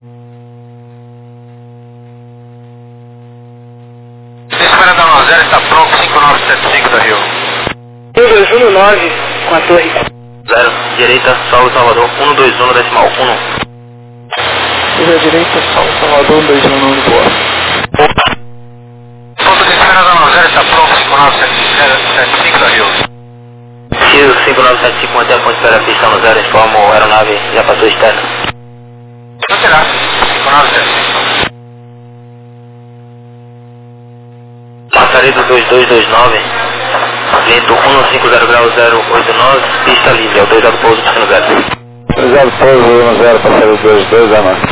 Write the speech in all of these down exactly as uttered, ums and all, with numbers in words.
Espera da nove zero, está pronto, cinco nove sete cinco da Rio. um dois um nove com a torre. zero, direita, Salve Salvador, um dois um decimal um. Curva direita, Salve Salvador, um dois um no Lisboa. Ponto de espera da nove zero, está pronto, cinco nove sete cinco da Rio. X cinco nove sete cinco mantém a ponte para a pista no zero, informa a aeronave já passou externa. Não terá, cinco nove sete cinco. Passaredo dois dois dois nove, vento um cinco zero grau zero oito nove, pista livre, autorizado pouso, destino zero. Autorizado pouso, um zero, passaredo dois dois a nove.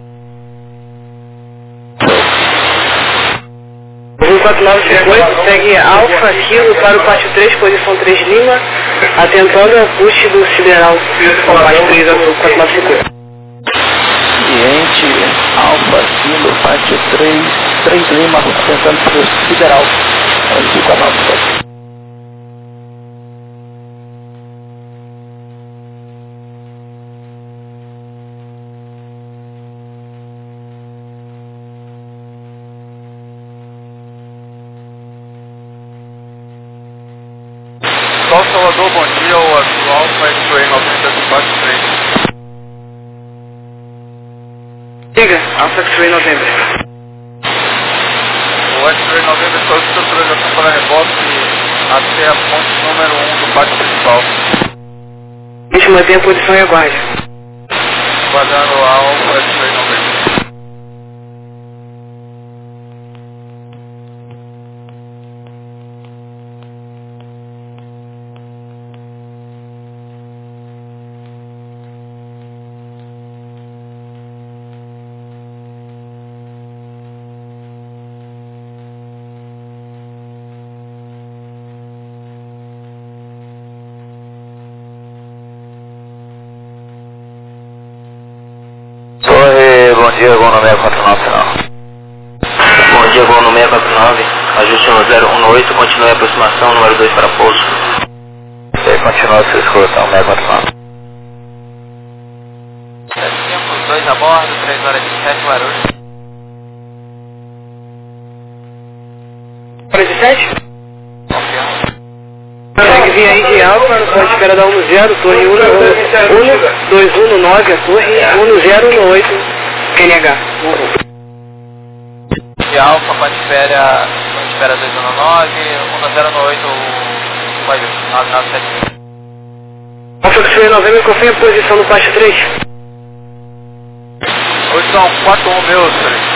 um quatro nove cinco oito, segue Alfa Kilo para o pátio três, posição três Lima, atentando a push do Sideral, com pátio três azul, quatro nove cinco oito. Cliente, Alfa Kilo, pátio três, três Lima, tentando para o Sideral, quatro nove cinco oito. Sol Salvador, bom dia, o atual X-Ray noventa do quatro três. Diga, Alfa X-Ray noventa. O X-Ray noventa está de autorização para reboque até a ponte número um do pátio principal. A gente mantém a posição e aguarde. Guardando a Alfa X-Ray noventa. Torre, bom dia, gol no seis quatro nove final. Bom dia, gol no seis quatro nove, ajuste no zero um oito, continue a aproximação, número dois para pouso. Você continua sua escutação, seis quatro nove. Temos dois a bordo, três horas e sete Guarulhos. quarenta e sete? Confiança. Segue via aí de Alfa, pode espera da um zero, torre um dois um nove, a torre um zero um oito, N H. De Alfa, pode espera, pode espera dois um nove, um zero um oito, pode nove nove sete. Alfa X-Ray noventa, confirma a posição no pátio três. Hoje são quatro um meu, senhores.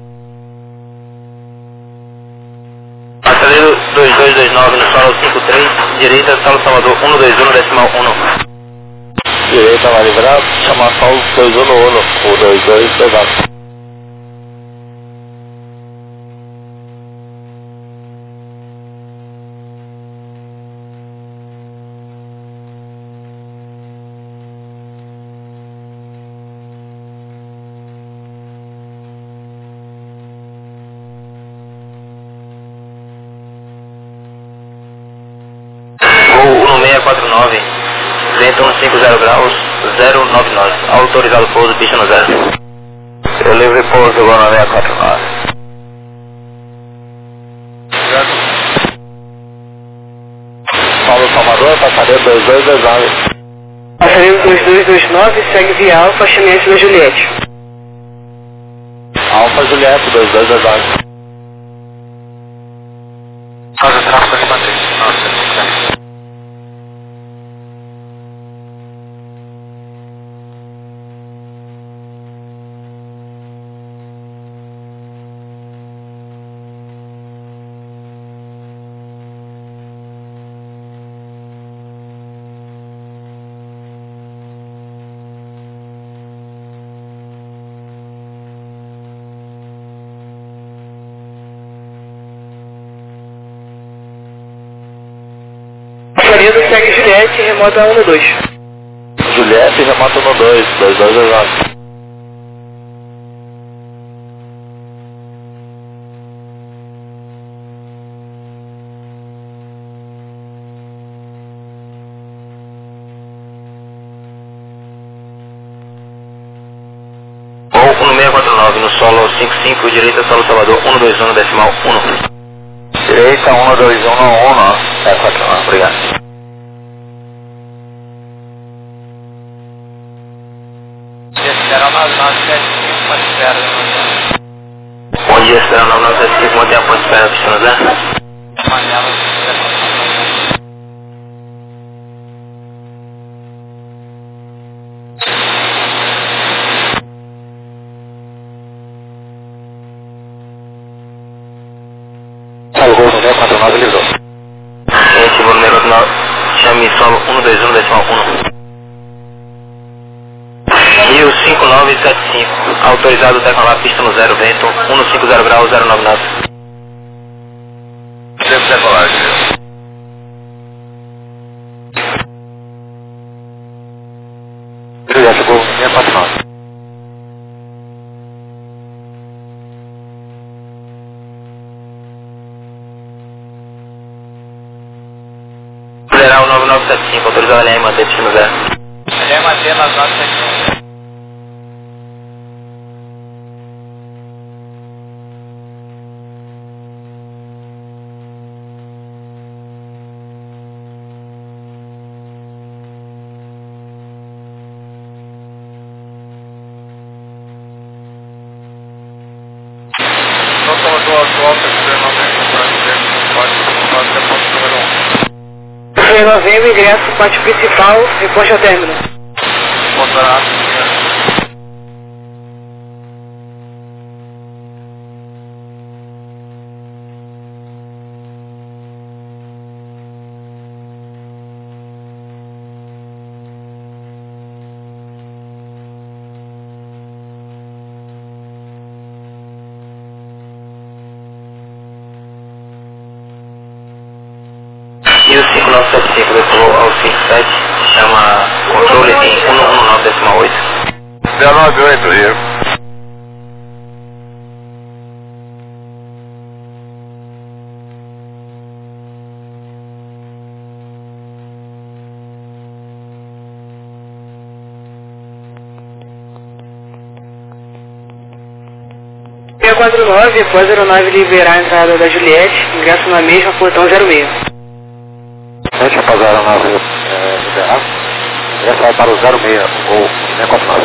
Passaredo dois dois dois nove no solo cinco três, direita, Solo Salvador um dois um decimal um. Direita, vai liberar, chama só o dois um no um, o dois dois dois nove. Voo no seis quatro nove, vento um cinco zero graus, zero nove nove, autorizado pouso, pista no zero. Eu livre pouso, gol no seis quatro nove. Paulo Salvador, passaredo dois dois dois nove. Passaredo dois dois dois nove, segue via Alfa, chameante da Juliette. Alfa Juliette, dois dois dois nove. Casa tráfego de matriz. Nossa, Passaredo segue Juliette, remota um dois. Juliette, remota no dois, dois dois dois nove. solo cinco cinco, direita solo Salvador um dois um decimal um. Direita um dois um um, é quatro nove, obrigado. Espera nove nove sete cinco, ponto espera. Bom dia, espera nove nove sete cinco, mantém a ponte espera, pista no zero. Manela, Salvou no número quatro nove, lisou. Gente, vou número quatro nove, chame solo um dois um decimal um. Rio cinco nove sete cinco, autorizado decolar pista no zero, vento um cinco zero grau zero nove nove. Tempo decolagem. Já chegou no quatro nove. Federal nove nove sete cinco, autorizado L M, manter pista no zero. Ele é manter nas nove sete cinco. Então, Salvador atual, terceiro novembro, brasileiro, quatro nove, ponto número um. terceiro de novembro, ingresso, pátio principal, reposte ao término. Botará. E o cinco nove sete cinco decolou ao cinco sete, chama controle em um um nove decimal oito. dezenove oito, Rio. seis quatro nove, após a aeronave liberar a entrada da Juliette, ingresso na mesma, portão zero seis. Antes de fazer a aeronave liberar, ingresso vai para o zero seis, ou seis quatro nove.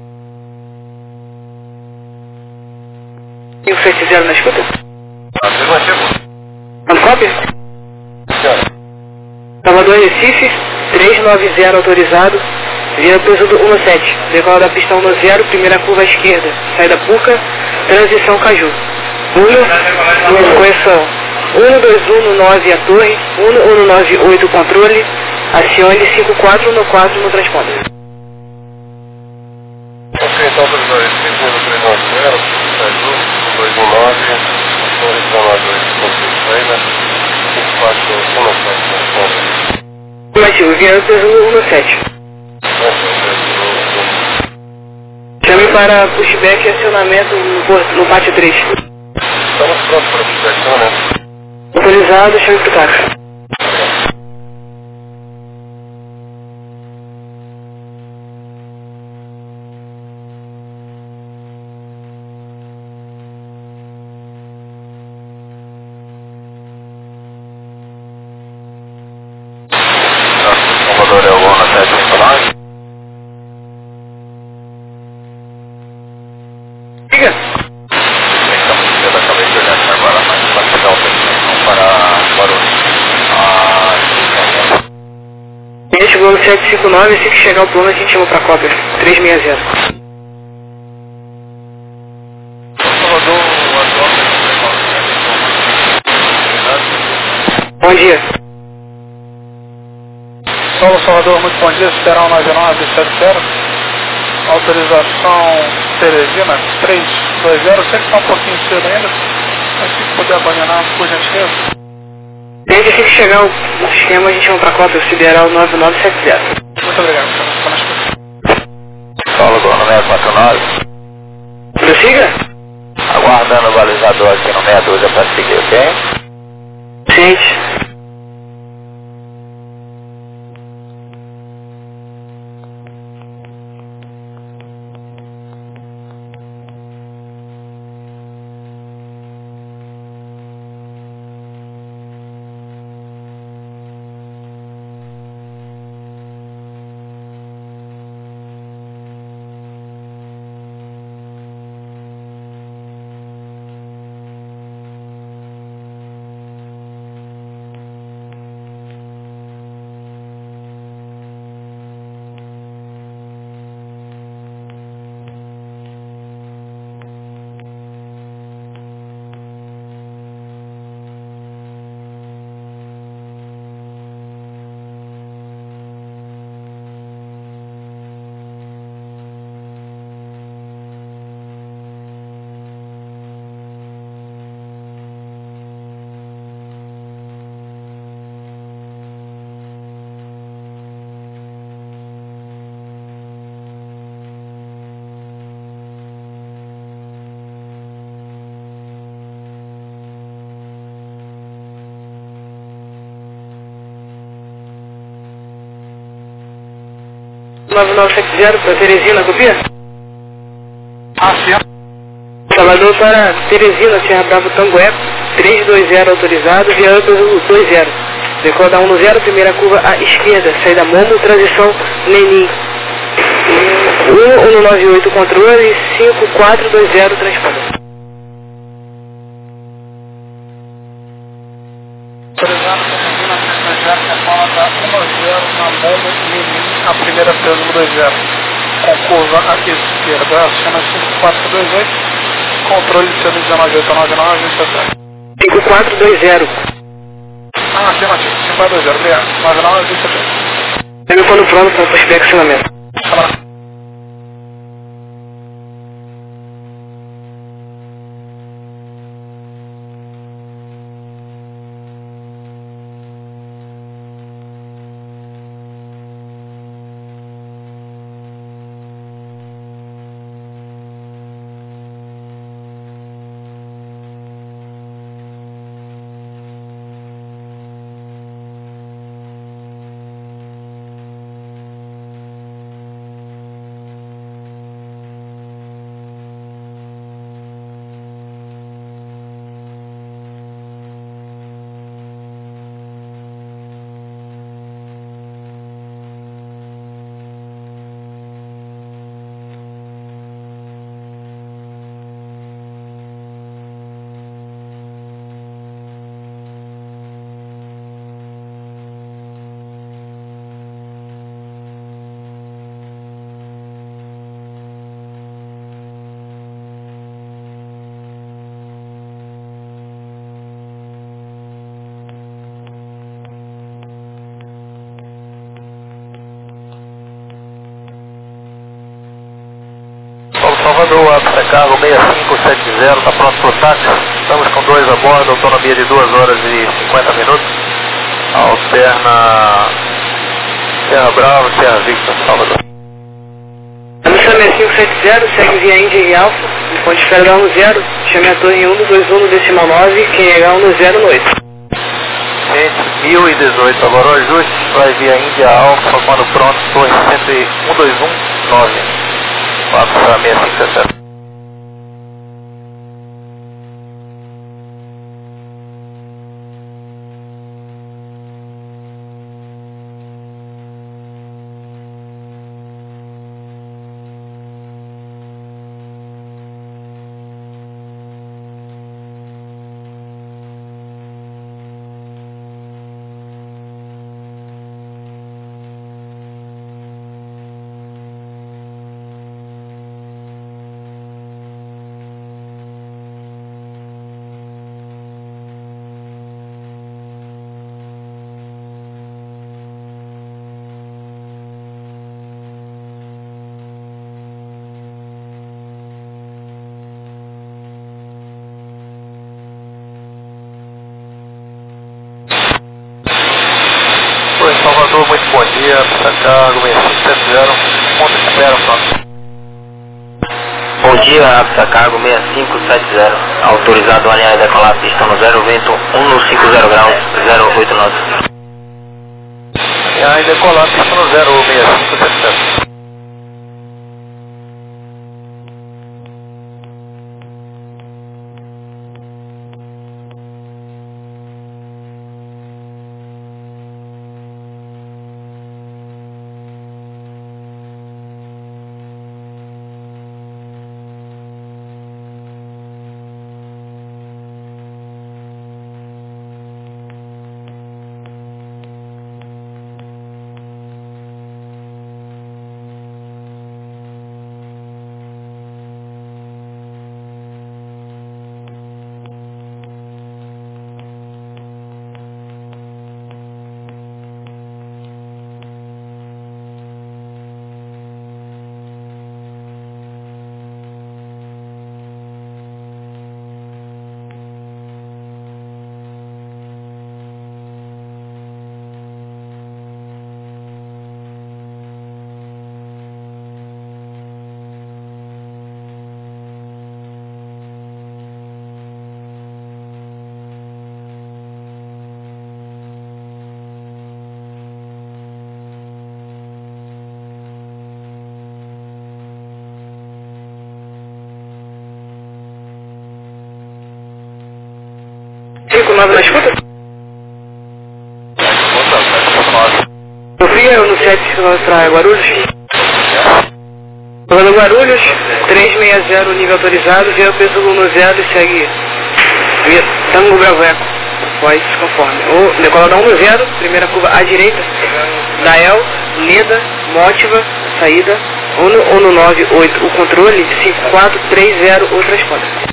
cinco sete zero na escuta? Afirmativo. Quanto cópia? Senhora. Salvador Recife, trezentos e noventa autorizado, via pesudo um sete, decola da pista um zero, primeira curva à esquerda, saída Puca, transição Caju. um, correção, um dois um nove a torre, um um nove oito controle, acione cinco quatro um quatro no transponder. Ok, então, autorizado Recife, número três nove zero, Caju, um dois um nove, torre dezenove oito, ponto saída, cinco quatro um sete, Afirmativo, via pesudo um sete. Chame para pushback e acionamento no, porto, no pátio três. Estamos prontos para a puxback, né? Autorizado, chame para o táxi. Salvador é o ONU sete cinco nove. Diga. Estamos eu acabei de olhar aqui agora, mas para pegar o para Guarulhos. Ah, A gente chegou no sete cinco nove, assim que chegar o plano a gente chama para cópia. trezentos e sessenta. Salvador, o atual Bom dia. Solo Salvador, muito bom dia, Sideral nove nove sete zero, autorização Teresina três dois zero, sei que está um pouquinho cedo ainda, mas se puder abandonar, por gentileza. Desde assim que chegar o esquema a gente chama para cópia, Sideral nove nove sete zero. Muito obrigado, estou na escuta. Solo no seis quatro nove. Prossiga? Aguardando o balizador aqui no seis doze para seguir, ok? Gente. nove nove sete zero para Teresina, copia? Ah, sim. Salvador para Teresina, Serra Bravo Tango Eco, três dois zero autorizado, via peso dois zero. Decola da um no zero, primeira curva à esquerda, saída Momo, transição Lenin. um um nove oito controle, cinco quatro dois zero transponder. Autorizado, Teresina, três dois zero, Decola da um nove zero na Momo, Lenin, a primeira peso dois zero. Com curva à esquerda, acima cinco quatro dois oito, controle C D um nove oito nove nove, cinco quatro dois zero. Ah, afirmativo, cinco quatro dois zero, obrigado, nove nove vinte e sete. Pega quando pronto para o inspecionamento. Tá. Salvador, Apsa Cargo seis cinco sete zero, está pronto para o táxi. Estamos com dois a bordo, autonomia de duas horas e cinquenta minutos. Alterna Serra Bravo, Serra Victor, Salvador. Missão seis cinco sete zero, segue via Índia e Alfa, ponte espera um zero, chame a torre um dois um no decimal nove, quem é um no zero no oito. Gente, mil e dezoito, agora o ajuste vai via Índia Alfa, quando pronto, torre um dois um nove. Passo para seis cinco sete zero. Oi, Salvador, muito bom dia, Apsa Cargo seis cinco sete zero, ponto de espera, pronto. Bom dia, Apsa Cargo seis cinco sete zero, autorizado a alinhar e decolar a pista no zero vento um no cinco zero graus, zero oito nove. E aí decolar a pista no zero seis cinco sete zero. sete para Guarulhos. Falando Guarulhos, trezentos e sessenta, nível autorizado, vira peso um zero e segue via Tango Bravo Eco, voz conforme. O decolada um zero, primeira curva à direita, Dael, Leda, Mótiva, saída, um nove oito, o controle, cinco quatro três zero, o transponder.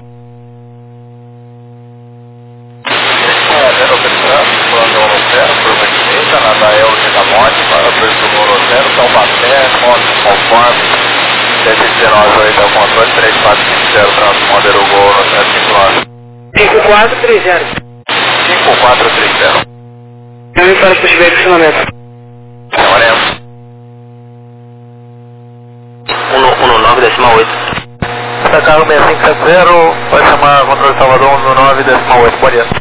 Na Dael da Mótiva, preço do Morocero, Taubaté, moto conforme, sete um nove oito é o controle, três quatro cinco zero, transponder o gol no sete cinco nove. cinco quatro três zero. cinco quatro três zero. Eu me falo para os veículos de funcionamento. Oremos. um nove decimal oito. Essa carro seis cinco sete zero, vai chamar controle Salvador um nove decimal oito, bom dia.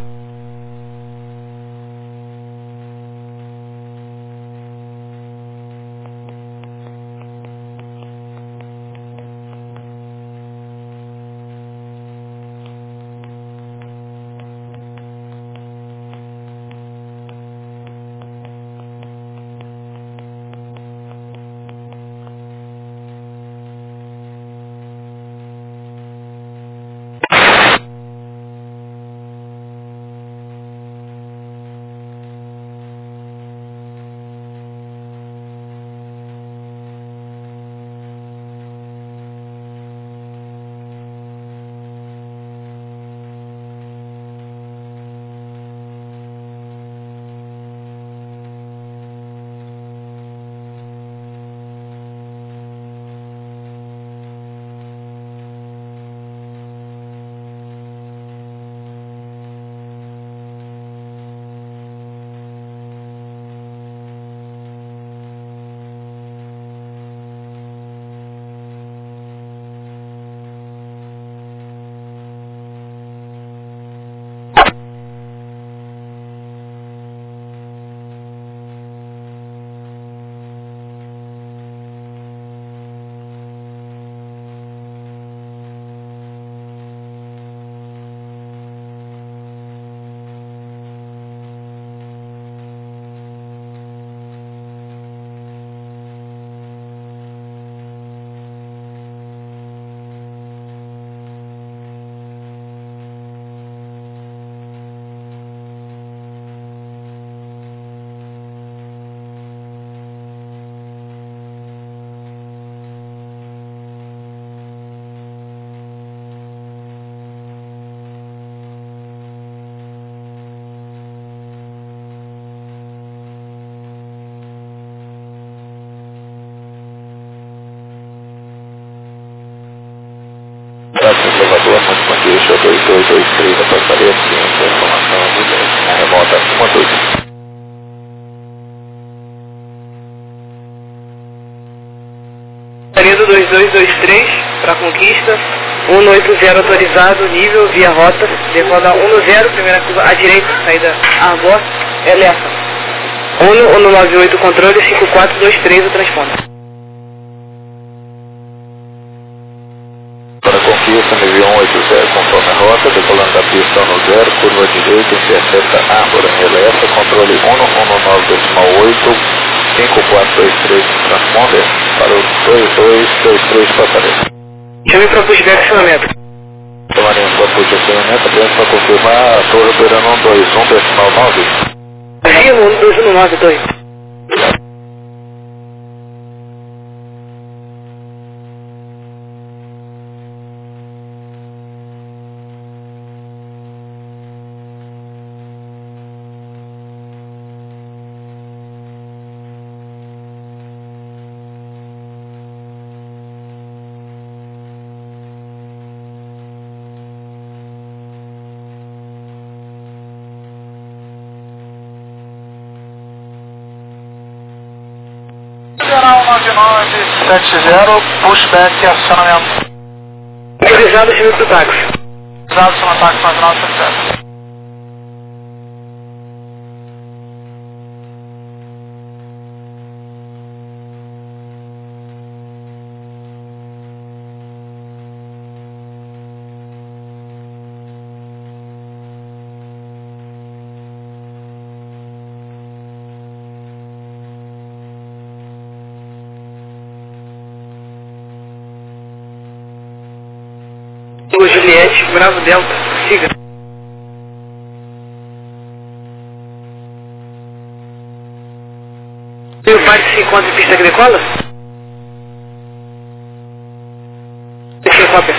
Salvador, Monte Mangueixa, dois dois dois três, a portaria de ciência, informação ambulante, na remota um dois. Portaria do dois dois dois três, para Conquista, um oito zero autorizado, nível, via rota, decola um zero, primeira curva à direita, saída Arbor, Elefa. um nove oito, controle, cinco quatro dois três, o transponder. Conquista, nível um oito zero, conforme a rota, decolando da pista um zero, curva à direita, intercepta Árvore, Relefa, controle um nove decimal oito, cinco quatro dois três, transponder, para o dois dois dois três, passareira. Chame para pushback acionamento. Tomaremos para pushback acionamento, apenas para confirmar a torre operando um dois um decimal nove. Rio um dois um nove dois. nove nove sete zero, pushback acionamento. Autorizado o do táxi. Autorizado o táxi nove nove sete zero. Juliette, Bravo Delta, siga. E o pai se encontra em pista agrícola? Deixa eu cópia.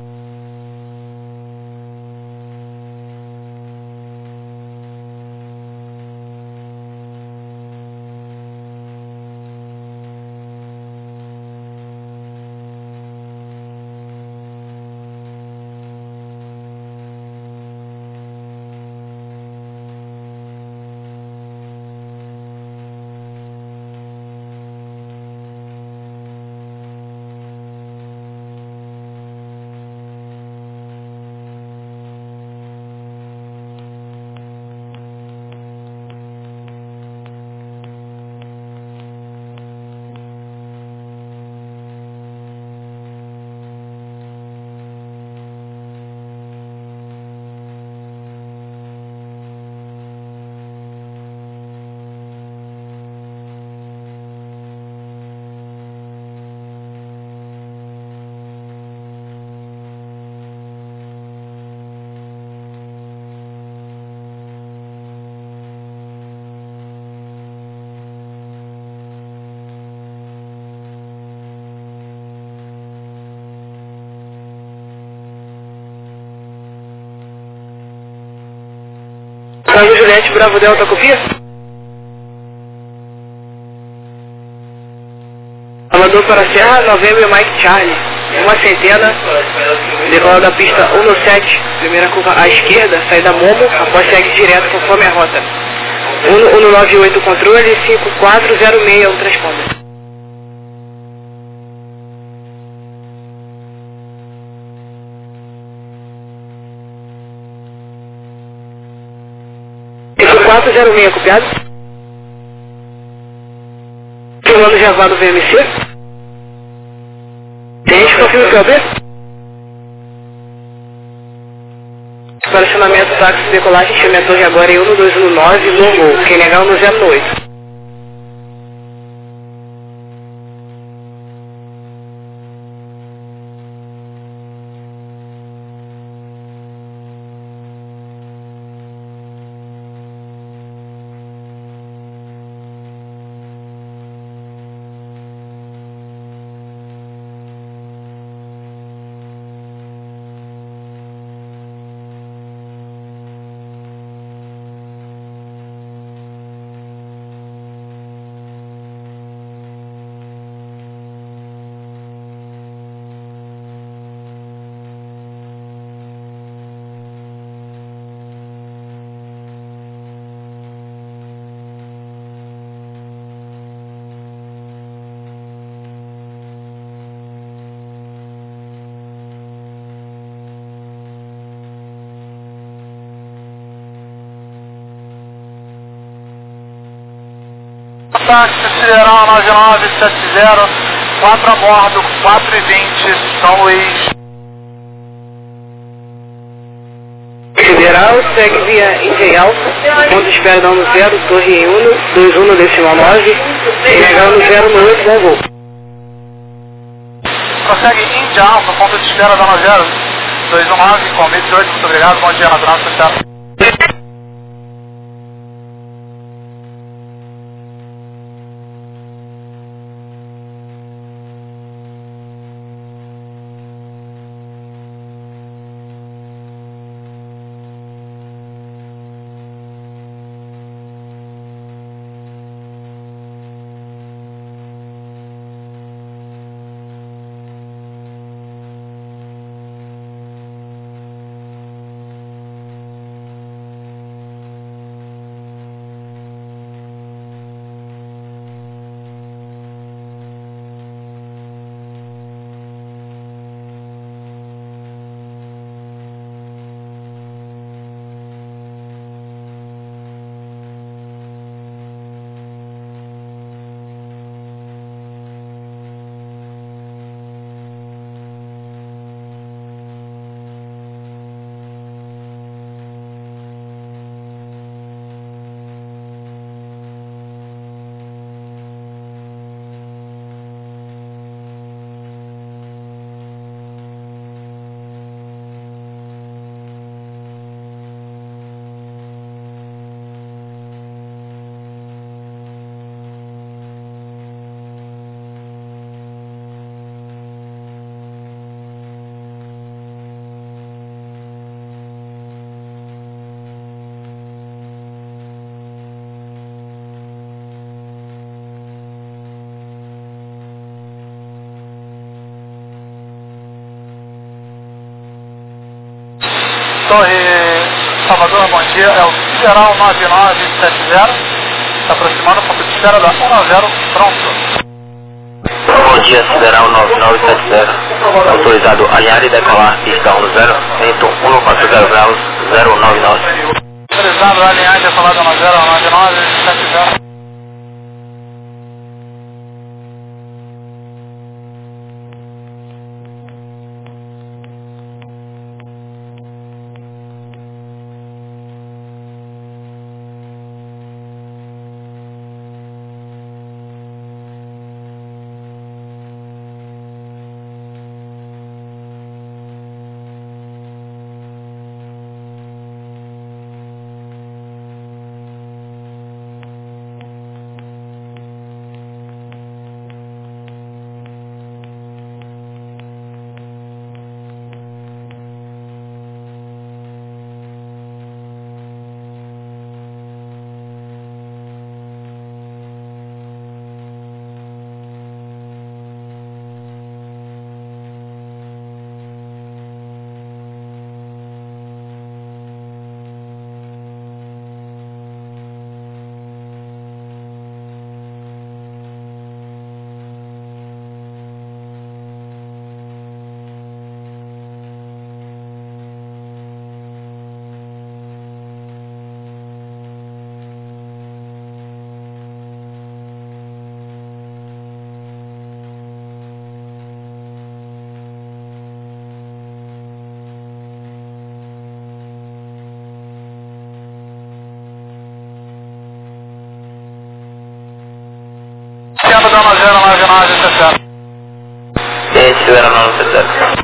Tango Juliette, Bravo Delta, copia? Mandou para a Serra, Novembro Mike Charlie. Uma centena, decola da pista um sete, primeira curva à esquerda, saída Momo, após segue direto conforme a rota. um um nove oito controle, cinco quatro zero seis, um transponder. cinco quatro zero seis, copiado? Comando Jaguar do V M C. Tente, confirma o Q B. Estacionamento, táxi, decolagem, enchimento de agora em um dois um nove, longo, quem negar no zero oito. Táxi Sideral nove nove sete zero, quatro a bordo, quatro e vinte, São Luís. Sideral segue via India Alfa, ponto de espera da um zero, torre em um, dois um decimal nove, negar no zero no oito, bom voo. Prossegue India Alfa, ponto de espera da um zero, dois um nove, com vinte e oito, muito obrigado, bom dia na trânsito. Torre Salvador, bom dia, é o Sideral nove nove sete zero, se aproximando, ponto de espera da um nove zero, pronto. Bom dia, Sideral nove nove sete zero, autorizado alinhar e decolar, pista um zero, vento cento e quarenta graus, zero nove nove. Autorizado alinhar e decolar da um zero nove nove sete zero. Centro da um zero nove nove sete zero. Esse zero nove sete zero.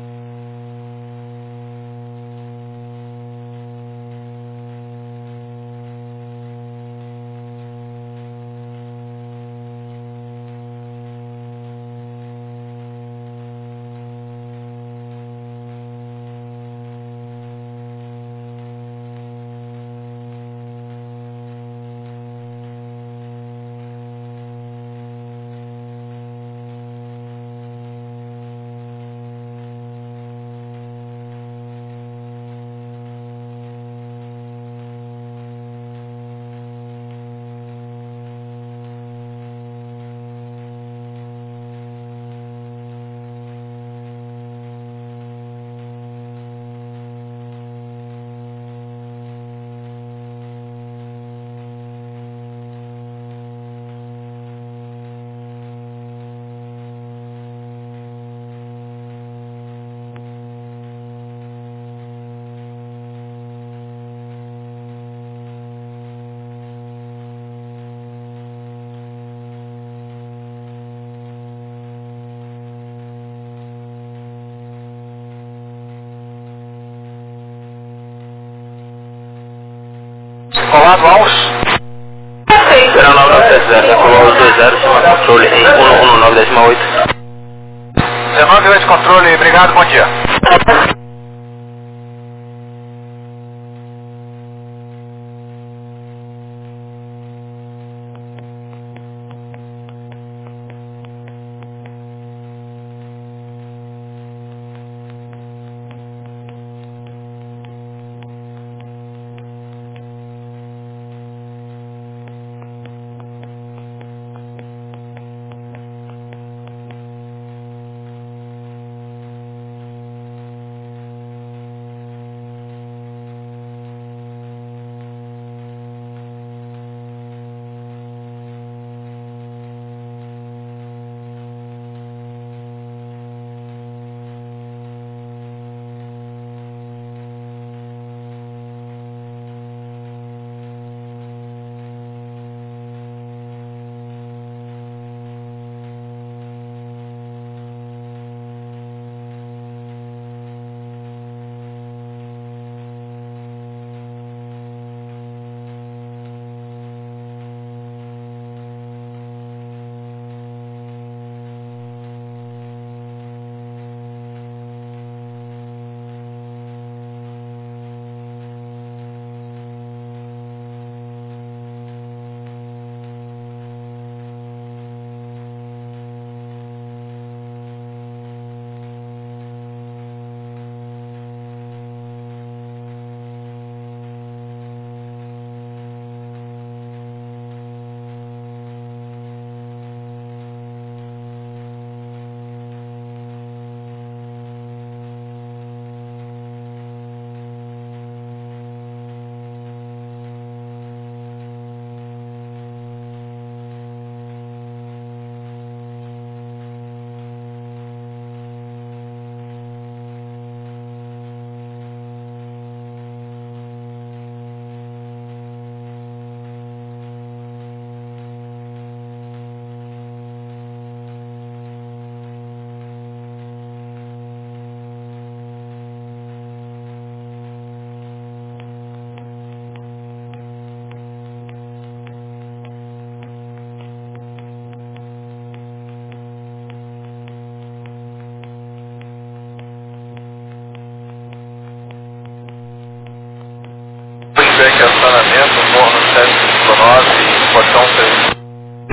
Colado aos zero nove nove sete zero, decolou os dois zero, cima controle em cento e dezesseis vírgula oito. dezenove oito controle, obrigado, bom dia.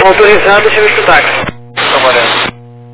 Autorizado, serviço do táxi. Trabalhando.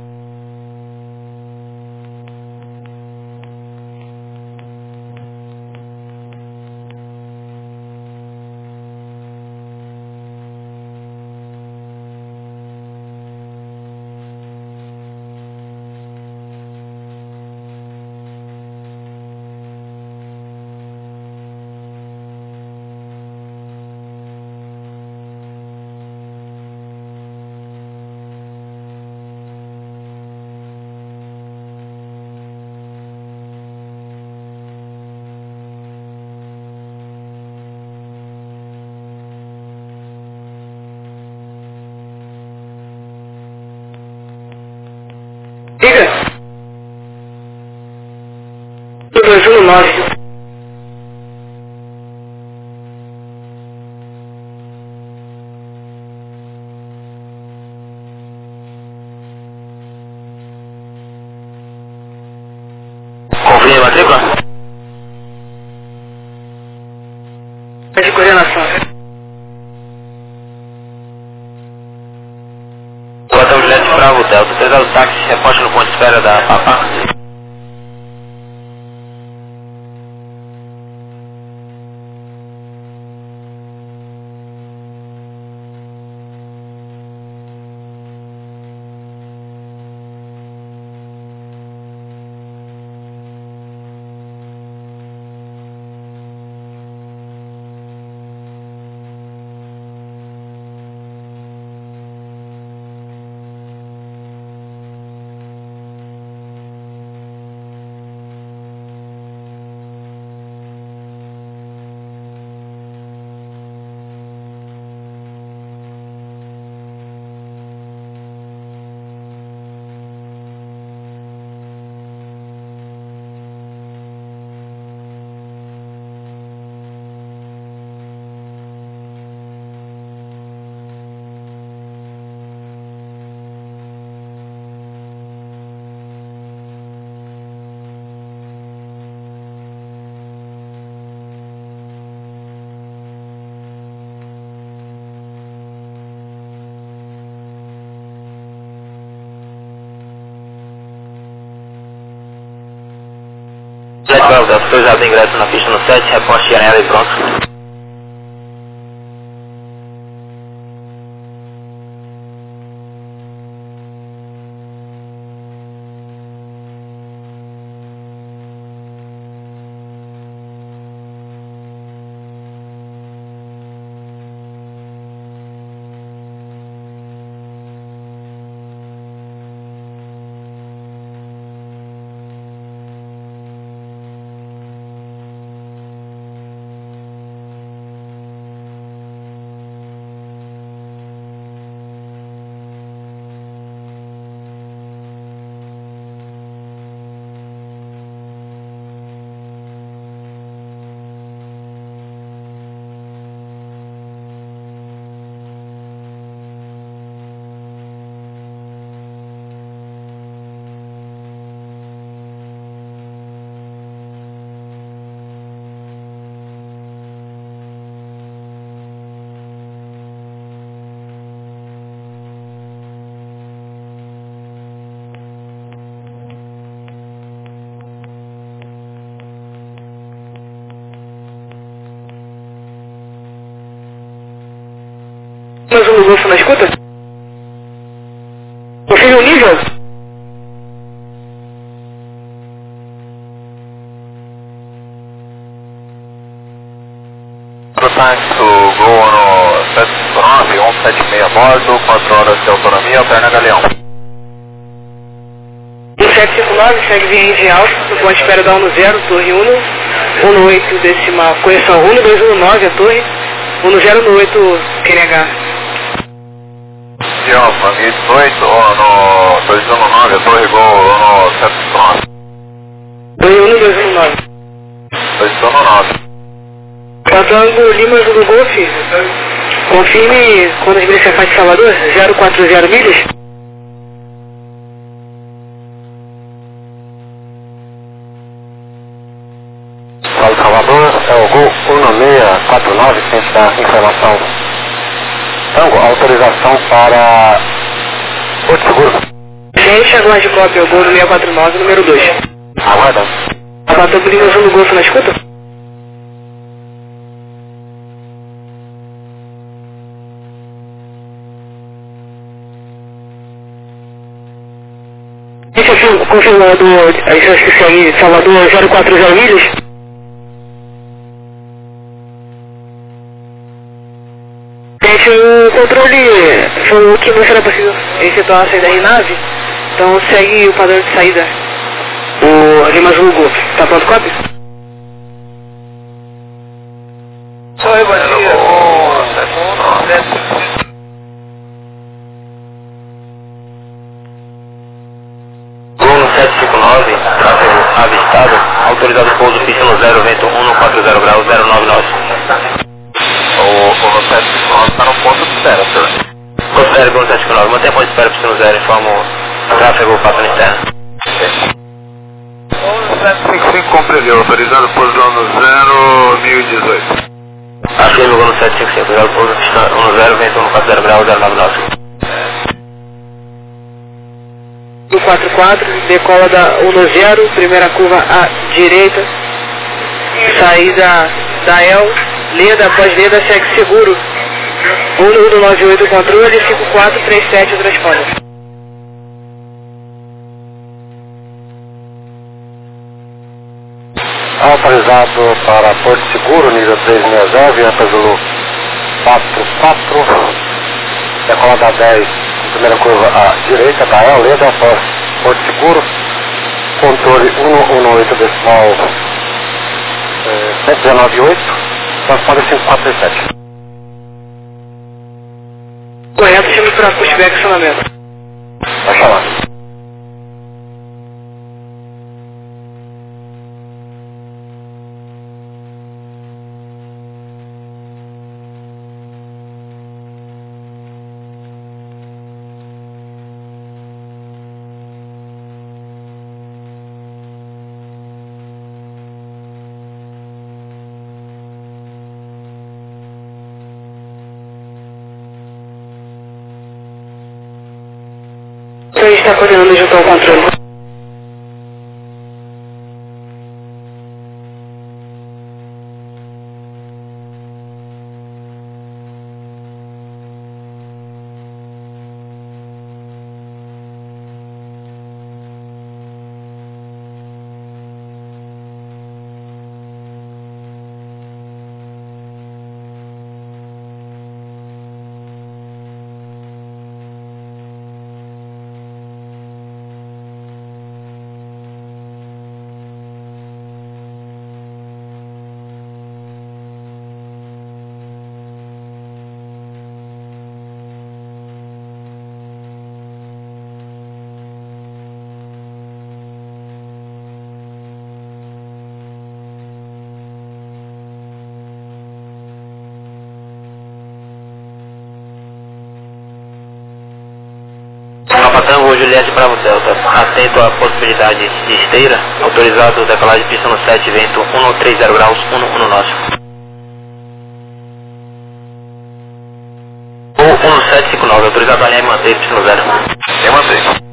Liga. dois um nove. Confirme a matrícula? É de coordenação. Botão Juliette Bravo Delta, autorizado o táxi, reposta no ponto de espera da Papá. Juliette Bravo Delta, autorizado o ingresso na pista no sete, reposte de areia e pronto. Mais um Golfo na escuta? Confirme o nível? Táxi, Gol no sete cinco nove, um sete seis a bordo, quatro horas de autonomia, alterna Galeão. um sete cinco nove, segue via Engie Alfa, no ponto de espera da um zero, torre um, um oito decimal, correção um dois um nove, a torre, um zero um oito, Q N H. De Alfa, mil e dezoito, no dois um nove, a torre Gol no sete cinco nove. dois um dois um nove. dois um nove. Tratando Lima do Golf, confirme quando as milhas faz de Salvador, zero quatro zero milhas. Salve Salvador, é o Gol um seis quatro nove, centro da informação. Tango, autorização para Porto Seguro. Gente, aguarde cópia, o gol no seis quatro nove, número dois. Aguarda. Abateu por Lima Zulu Golfo na escuta? Gente, aqui, confirmando a licença que segue Salvador zero quatro zero milhas. Gente, o controle falou que não será possível efetuar a saída em nave, então segue o padrão de saída, o Lima Zulu Golf. Tá pronto, cópia? Só aí, bom dia. Bruno sete cinco nove, tráfego avistado, autorizado pouso pista no zero, vento um quatro zero graus, zero nove nove. O, o sete cinco nove está no ponto de espera, senhor. Considere Bruno sete cinco nove, mantenha a ponto de espera pista no zero, informa o tráfego passando externo. sete cinco cinco compreendeu, autorizado posição no zero mil e dezoito. Afirma Bruno sete cinco cinco, autorizado pouso pista no zero, vento um quatro zero graus, zero nove nove. Do quatro quatro, decola da um zero, primeira curva à direita, saída da E L, leda após leda, segue seguro. um nove oito controle, cinco quatro três sete transponder. Autorizado para Porto Seguro, nível trezentos e sessenta, Vieta Zulu quatro quatro, decola da dez, primeira curva à direita, da E L, leda após Porto Seguro, controle cento e dezenove decimal cento e dezenove ponto oito, transponder cinco quatro três sete. Correto, chame para pushback acionamento. Vai chamar. Então a gente está coordenando junto ao controle. Tango Juliette Bravo Delta, atento à possibilidade de esteira, autorizado decolagem de pista no sete, vento cento e trinta graus, cento e dezesseis. O um sete cinco nove, autorizado a alinhar e manter pista no zero. E manter.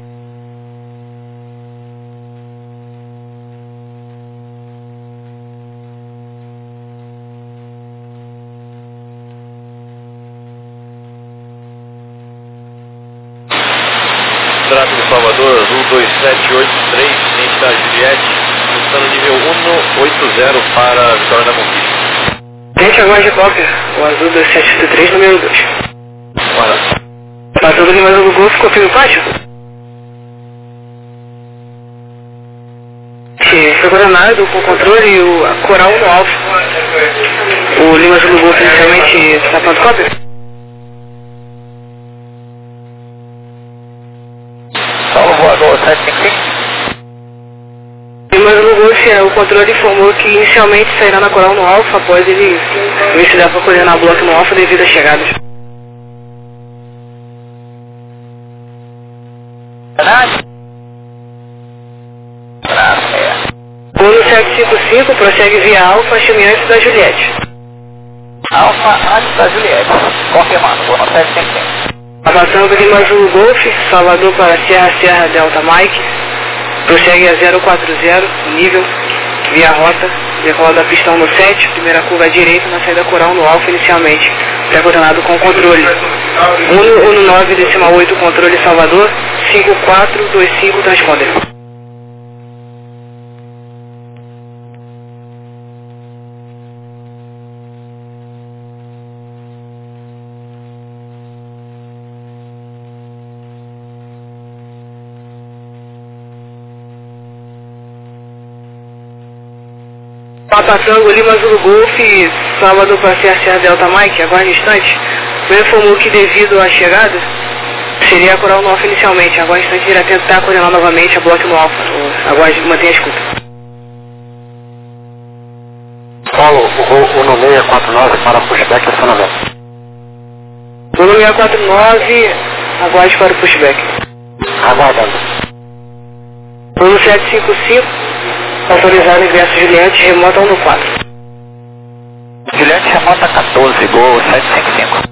Tráfego Salvador, Azul dois sete oito três, frente da Juliette, estando nível cento e oitenta para a Vitória da Conquista. Gente, aguarde cópia, o Azul dois sete oito três, número dois. Bora. Passou do Lima Zulu Golfo, confirma o pátio? Foi coordenado com o controle e o a Coral no alfa. O Lima Zulu Golfo inicialmente está pronto cópia? Salvador sete cinco cinco. Lima Zulu Golf, o controle informou que inicialmente sairá na Coral no alfa após ele ver se dá para coordenar bloco no alfa devido às chegadas. Uno sete cinco cinco prossegue via alfa, chame antes da Juliette. Alfa Alfa Juliette, confirmando, vou no sete cinco cinco. Avançando Lima Zulu Golf, Salvador para Serra Serra Delta Mike, prossegue a zero quatro zero, nível, via rota, decola da pista no sete, primeira curva à direita, na saída coral no Alfa inicialmente, pré-coordenado com controle. um um nove decimal oito, controle Salvador, cinco quatro dois cinco, transponder. Papa Tango, Lima Zulu Golf, Salvador para Serra Delta Mike, agora no instante, me informou que devido à chegada, seria a coral no Alfa inicialmente, agora no instante irá tentar coordenar novamente a bloco no Alfa, agora mantenha a escuta. Paulo, o voo Uno seis quatro nove para pushback e acionamento. Uno seis quatro nove, aguarde para o pushback. Aguardando. Uno sete cinco cinco, autorizado ingresso Juliette, remota um no quatro. Juliette remota quatorze, gol sete cinco cinco.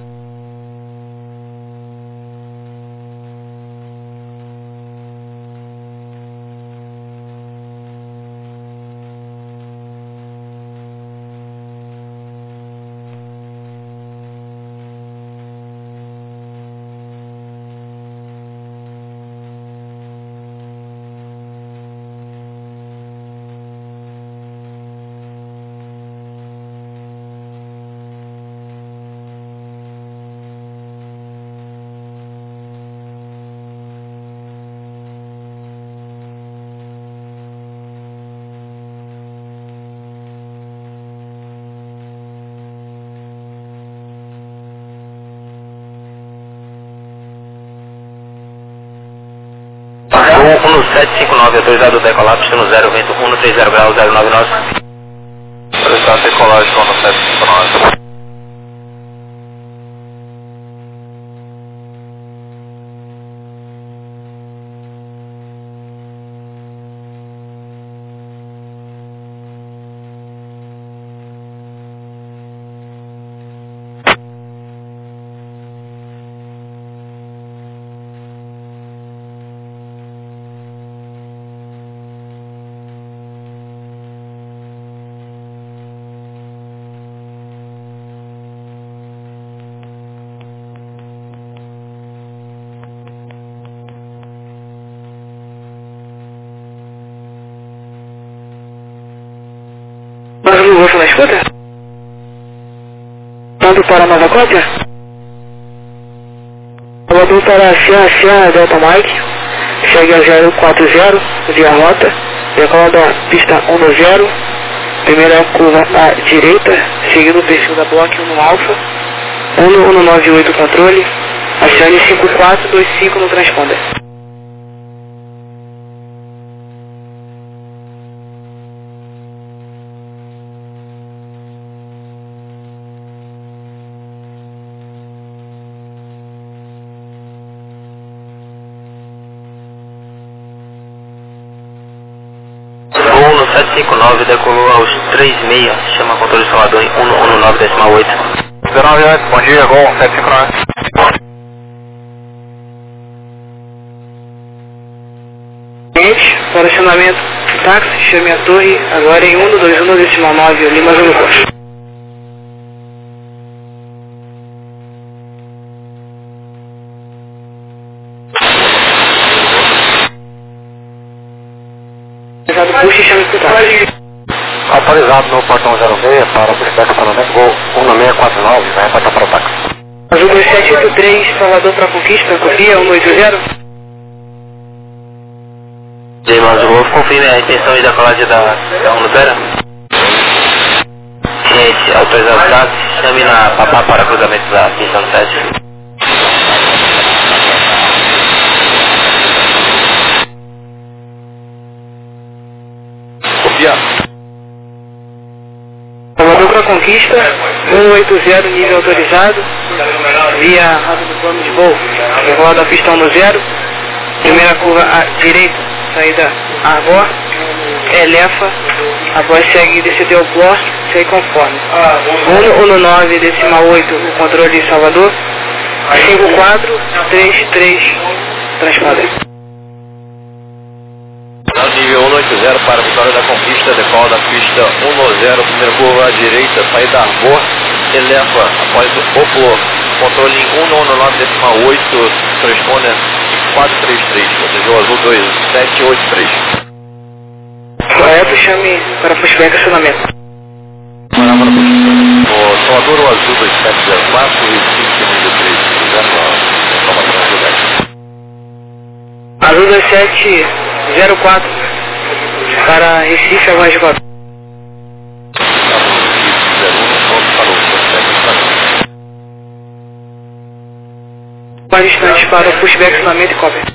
um sete cinco nove, autorizado decolar, pista no zero, vento um três zero graus, zero nove nove. Autorizado decolagem no sete cinco nove. Mas o Golfo na escuta? Mando para a nova cópia? Salvador para Serra Serra Delta Mike, segue a zero quatro zero, via rota, decola da pista um no zero, primeira curva à direita, seguindo o perfil da bloco no Alfa, um um nove oito controle, acione cinco quatro dois cinco no transponder. sete cinco nove decolou aos três seis, chama controle Salvador em um um nove decimal oito. zero nove oito, bom dia, gol sete cinco nove. Para acionamento táxi, chame a torre agora em um dois um decimal nove, Lima Zulu Golf. Puxa e chame o táxi. Autorizado no portão zero seis para pushback e acionamento, voo Uno seis quatro nove, vai reportar para o táxi. Azul dois sete oito três, Salvador para Conquista, copia um oito zero. James Wolf, confirme a intenção de decolagem da, da Uno zero. Gente, autorizado o táxi, chame na papá para cruzamento da pista no sete. Salvador para Conquista, um oito zero, nível autorizado, via rota do plano de voo, decola da pista um no zero, primeira curva à direita, saída Argó, Elefa, após segue D C D ao Plor, segue conforme. um um nove decimal oito, o controle de Salvador. cinco quatro três três, transponder. Nível cento e oitenta para a Vitória da Conquista, decola da pista cento, primeira curva à direita, saída Arbor, eleva após o Oplo, controle em cento e nove decimal oito, transponder quatro três três, desejou azul dois sete oito três. Correto, chame para pushback acionamento. O Salvador, o azul dois sete zero quatro e cinco três zero nove, informação do dez. Azul dois sete zero quatro para Recife, Águas de Guarulhos. Mais instantes para o pushback acionamento e cobre.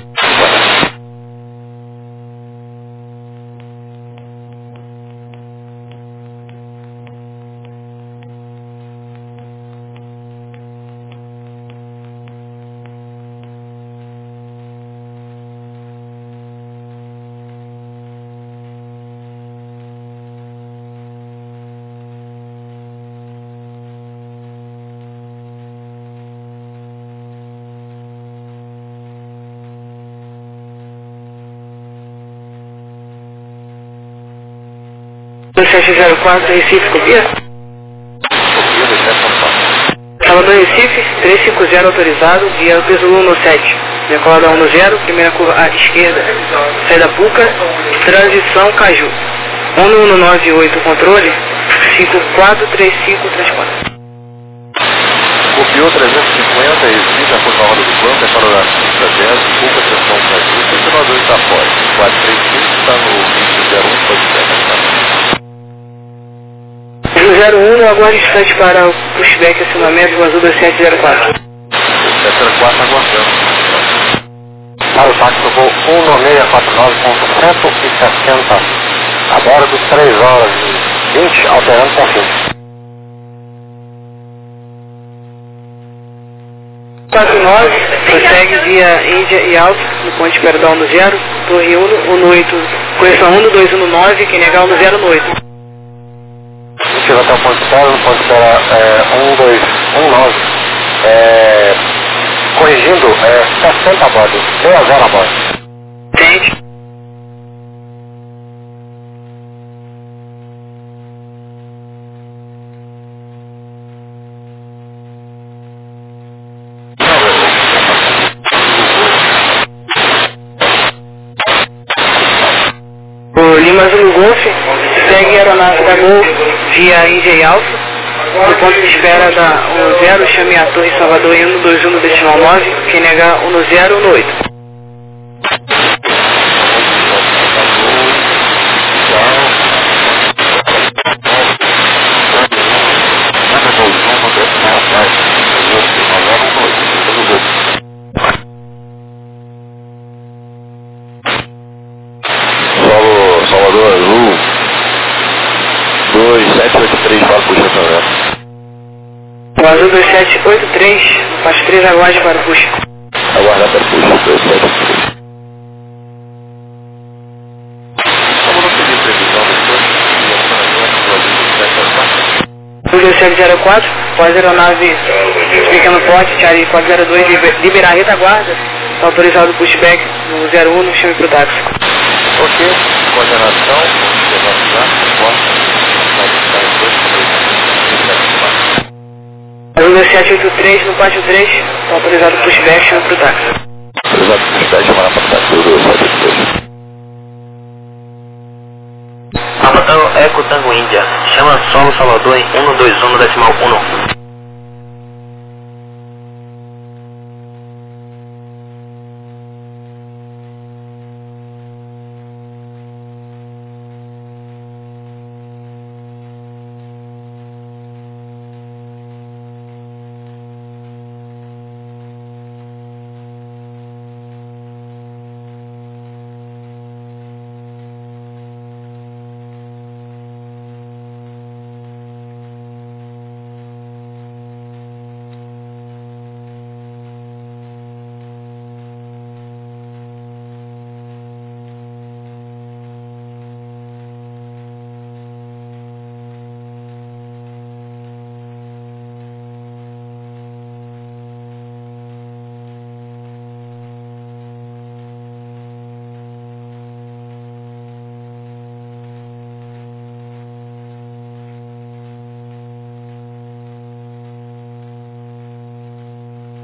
sete zero quatro, Recife, copia? Copia do sete São Paulo. Salvador, Recife, trezentos e cinquenta autorizado, guia peso um sete. Decolada um zero, primeira curva à esquerda, saída Puca, transição Caju. um um nove oito, controle, cinco quatro três cinco, transporte. Copiou trezentos e cinquenta, Recife, a curva roda do plano, decola da pista dez, Puca, transição Caju, cinco nove oito está fora, quatro três cinco está no vinte zero um, pode ser, zero um, aguarde instante para o pushback acionamento do azul dois sete zero quatro. sete zero quatro aguardando. Para o táxi do voo um nove seis quatro nove ponto cento e sessenta, a bordo três horas e vinte, alterando confirme. quatro nove, prossegue via Índia e Alto, no ponto de espera da um zero, Torre um, um oito, correção um dois um nove, quem negar um zero oito. Chega até o ponto zero, no ponto zero é um dois um nove, é, corrigindo, é sessenta a bordo, seis a zero a bordo. Entende? O Lima Zulu Golf segue a aeronave da Gol via Índia e Alfa, no ponto de espera da um zero, chame a Torre Salvador em um dois um decimal nove, quem negar um zero um oito. Salvador Azul dois sete oito três para puxa também. O Azul dois sete oito três, faz três, aguarde para puxa. Aguardar para puxa dois sete oito três. Como não pedir previsão depois? O dois sete zero quatro, após a aeronave pequeno porte, Charlie quatro zero dois, liberar a retaguarda, está autorizado o pushback no zero um, chame para o táxi. Ok, coordenação, Azul dois sete oito três, no pátio três, está autorizado o pushback, chame para o táxi. Autorizado o pushback, chamar para o táxi do dois sete oito três. Salvador, Eco Tango Índia, chama solo Salvador em um dois um decimal um.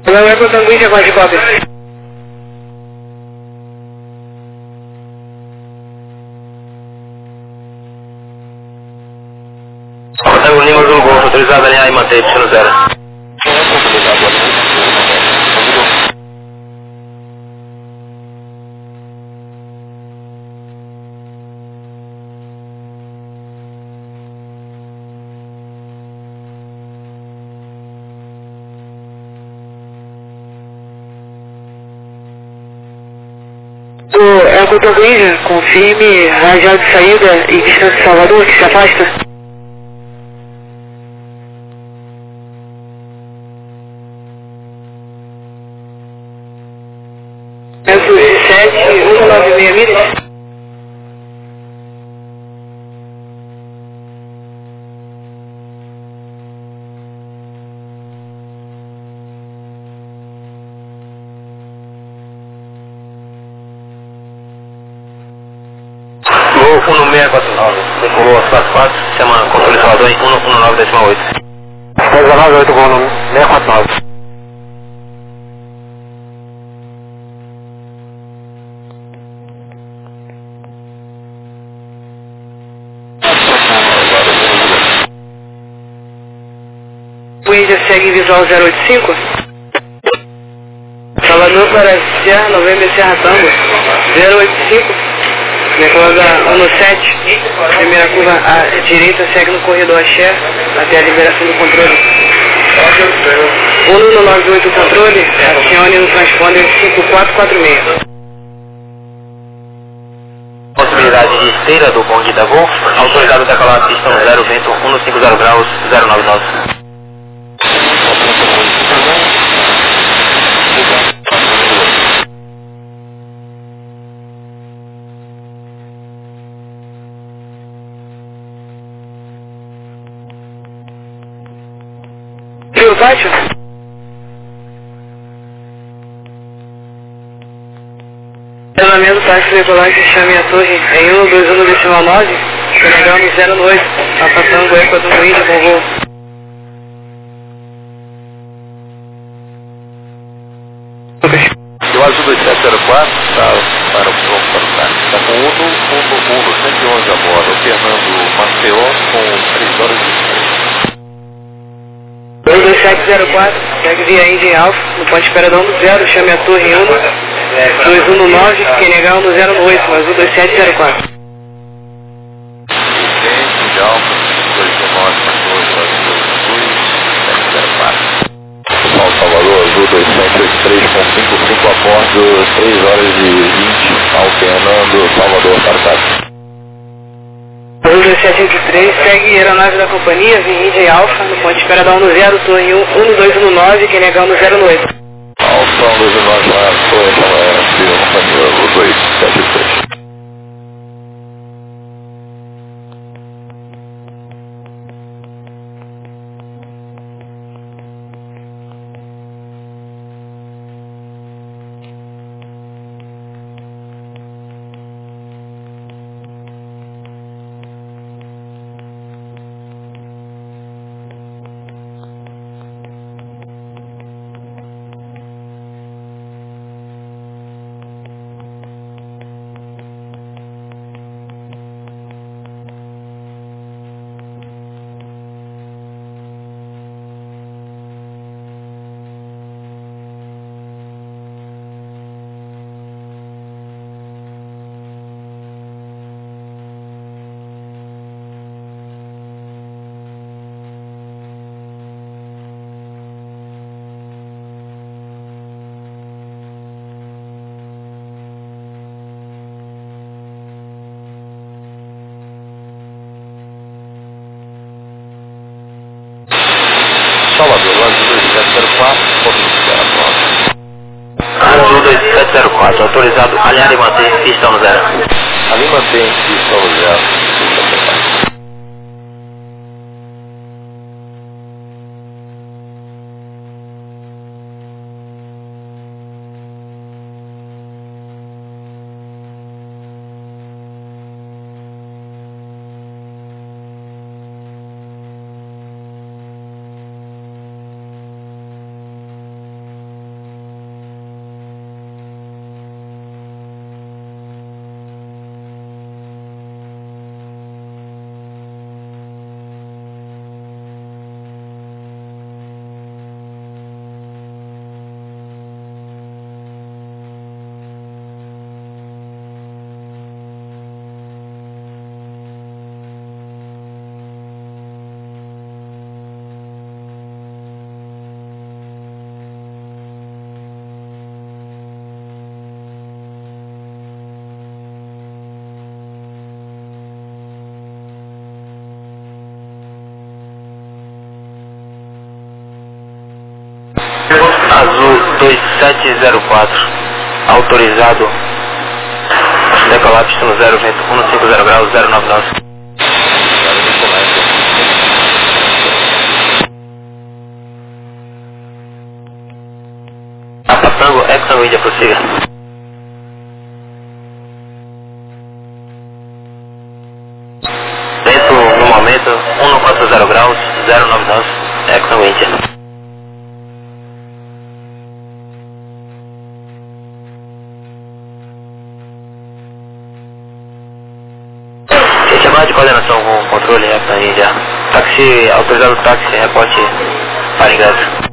Não é para o Tango Índia, quase cópia. Tango Lima do Golfo, autorizado a alinhar e manter, destino zero. Do Eco Tango Índia, confirme radial de saída e distância de Salvador, que se afasta. sete, um nove seis milhas. Golfo um seis quatro nove, decolou às quatro quatro, chama controle Salvador em um um nove decimal oito. seis nove oito, voo no seis quatro nove. O Índia segue visual zero oito cinco. Salvador para Serra, Novembro Serra Tango. zero oito cinco. Decolando um no sete. Primeira curva à direita segue no corredor Axé até a liberação do controle. um no nove oito controle, acione no transponder cinco quatro quatro seis. Possibilidade de esteira do bonde da Gol, autorizado a decolar a pista no zero, vento um cinco zero graus, zero nove nove. Frio Pátio? Treinamento táxi decolagem, chame a torre em um dois um decimal nove, Senegal no zero oito, Papa Tango, Eco Tango Índia com voo. O Azul dois sete zero quatro está para o pronto para o táxi. Está com Uno, Uno, Uno, cento e onze a bordo, Fernando Maceió com três horas e três. dois dois sete zero quatro, segue via Índia Alfa, no ponto de esperadão do zero, chame a torre em um dois um nove, Senegal no zero oito, Azul dois sete zero quatro. Índia Alfa, dois um nove, Azul sete zero quatro. São Salvador, Azul dois sete oito três com cinco cinco a bordo, três horas e vinte, alternando Salvador para táxi. Azul dois sete oito três, segue aeronave da companhia, via Índia Alfa, no ponto de esperadão no zero, torre um um dois um nove, Senegal no zero oito. Alfa dois um nove, torre da companhia, Azul dois sete oito três. Salvador, Azul dois sete zero quatro, Azul dois sete zero quatro, autorizado a alinhar e manter, pista no zero. ali mantém pista no zero. Azul dois sete zero quatro, autorizado decolar pista no zero, vento um cinco zero graus, zero nove nove. Alfa Tango, Exxon India, prossiga. Vento no momento um quatro zero graus, zero nove nove, Exxon India. Chamada de coordenação com controle, Exxon India. Táxi, autorizado táxi, reporte para ingresso.